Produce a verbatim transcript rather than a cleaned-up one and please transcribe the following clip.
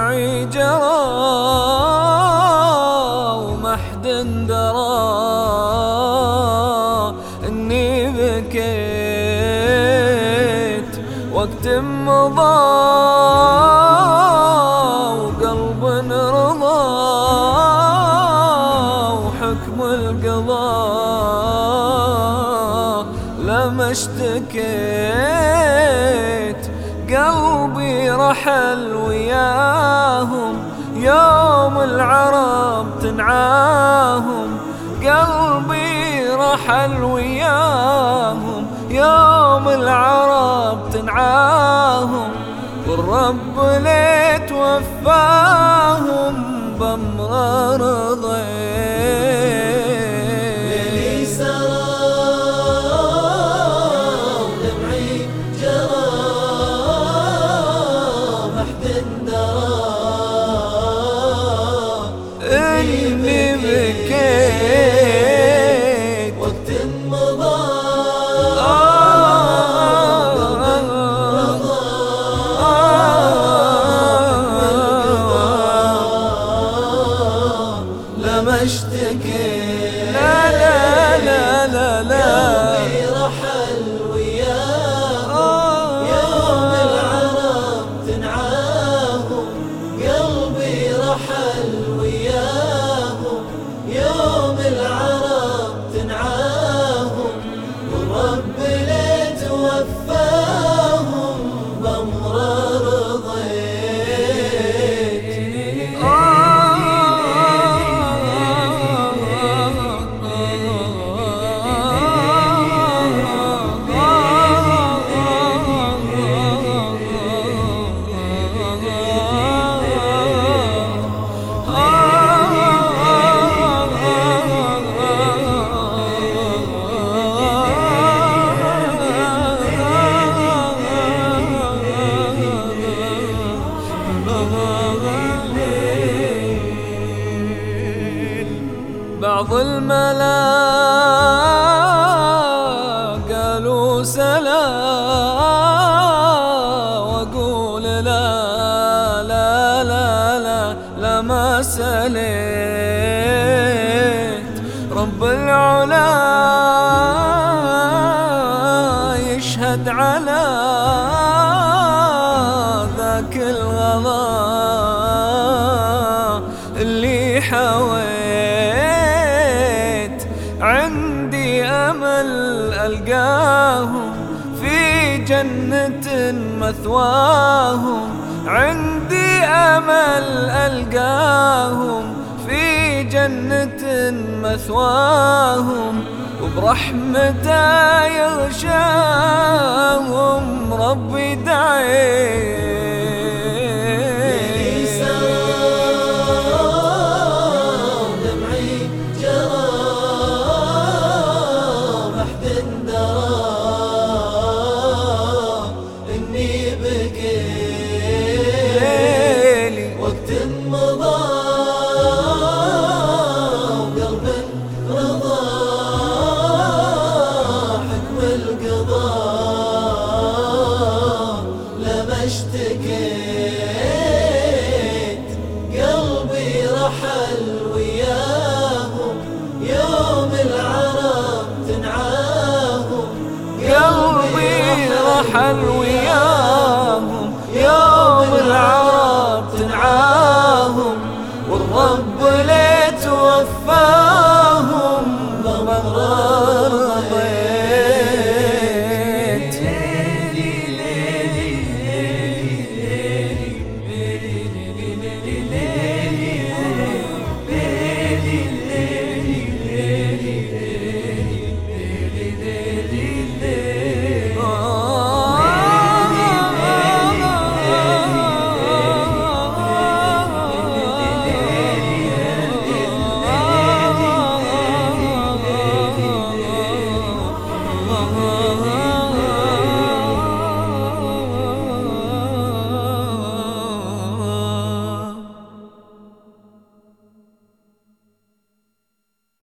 معي جرى وما حد درى إني بكيت وقت مضى وقلب رضى وحكم القضاء لما اشتكيت قلبي رحل وياهم يوم العرب تنعاهم قلبي رحل وياهم يوم العرب تنعاهم والرب ليت وفاهم بأمر رضيت إني بكيت وقت مضى لما اشتكيت لا لا لا لا لا قلبي رحل وياهم يوم العرب تنعاهم قلبي رحل وياهم يوم العرب تنعاهم والرب ليت وفاهم بأمر رضيت بعض الملا قالوا سلا واقول لا لا لا لا لا ما سليت رب العلا يشهد على ذاك الغضا اللي حويت عندي أمل ألقاهم في جنة مثواهم عندي أمل ألقاهم في جنة مثواهم وبرحمته يغشاهم ربي دعيت